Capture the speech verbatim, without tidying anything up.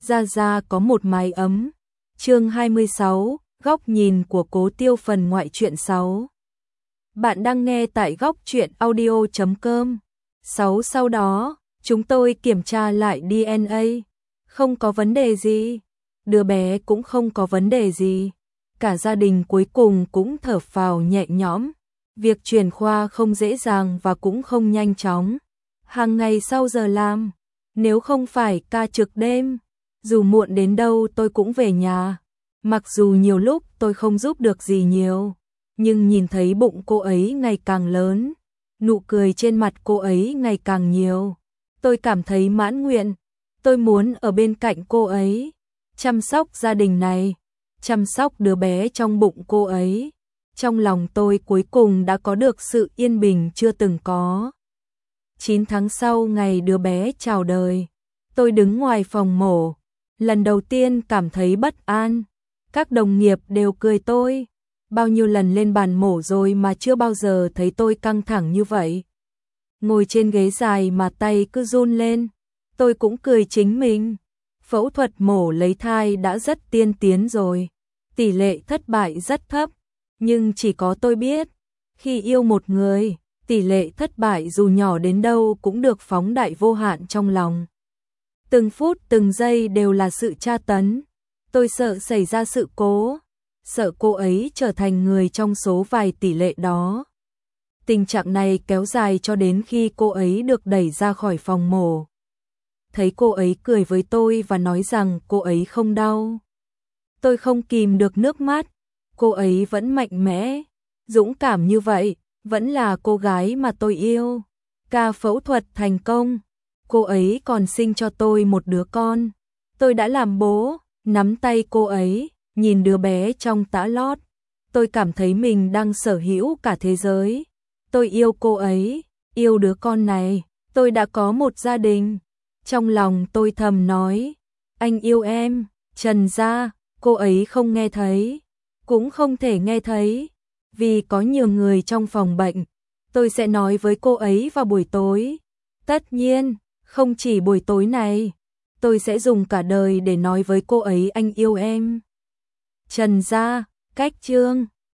Gia Gia có một mái ấm. Chương hai mươi sáu, góc nhìn của Cố Tiêu phần ngoại truyện sáu. Bạn đang nghe tại góc truyện audio chấm com. sáu Sau đó, chúng tôi kiểm tra lại đê en a. Không có vấn đề gì. Đứa bé cũng không có vấn đề gì. Cả gia đình cuối cùng cũng thở phào nhẹ nhõm. Việc chuyển khoa không dễ dàng và cũng không nhanh chóng. Hàng ngày sau giờ làm, nếu không phải ca trực đêm, dù muộn đến đâu tôi cũng về nhà. Mặc dù nhiều lúc tôi không giúp được gì nhiều, nhưng nhìn thấy bụng cô ấy ngày càng lớn, nụ cười trên mặt cô ấy ngày càng nhiều, tôi cảm thấy mãn nguyện. Tôi muốn ở bên cạnh cô ấy, chăm sóc gia đình này, chăm sóc đứa bé trong bụng cô ấy. Trong lòng tôi cuối cùng đã có được sự yên bình chưa từng có. chín tháng sau ngày đứa bé chào đời, tôi đứng ngoài phòng mổ, lần đầu tiên cảm thấy bất an. Các đồng nghiệp đều cười tôi, bao nhiêu lần lên bàn mổ rồi mà chưa bao giờ thấy tôi căng thẳng như vậy. Ngồi trên ghế dài mà tay cứ run lên, tôi cũng cười chính mình. Phẫu thuật mổ lấy thai đã rất tiên tiến rồi, tỷ lệ thất bại rất thấp, nhưng chỉ có tôi biết, khi yêu một người, tỷ lệ thất bại dù nhỏ đến đâu cũng được phóng đại vô hạn trong lòng. Từng phút từng giây đều là sự tra tấn. Tôi sợ xảy ra sự cố, sợ cô ấy trở thành người trong số vài tỷ lệ đó. Tình trạng này kéo dài cho đến khi cô ấy được đẩy ra khỏi phòng mổ. Thấy cô ấy cười với tôi và nói rằng cô ấy không đau. Tôi không kìm được nước mắt, cô ấy vẫn mạnh mẽ, dũng cảm như vậy, vẫn là cô gái mà tôi yêu. Ca phẫu thuật thành công, cô ấy còn sinh cho tôi một đứa con. Tôi đã làm bố, nắm tay cô ấy, nhìn đứa bé trong tã lót. Tôi cảm thấy mình đang sở hữu cả thế giới. Tôi yêu cô ấy, yêu đứa con này, tôi đã có một gia đình. Trong lòng tôi thầm nói, anh yêu em, Trần Gia. Cô ấy không nghe thấy, cũng không thể nghe thấy, vì có nhiều người trong phòng bệnh. Tôi sẽ nói với cô ấy vào buổi tối. Tất nhiên, không chỉ buổi tối này, tôi sẽ dùng cả đời để nói với cô ấy anh yêu em. Trần Gia, cách chương.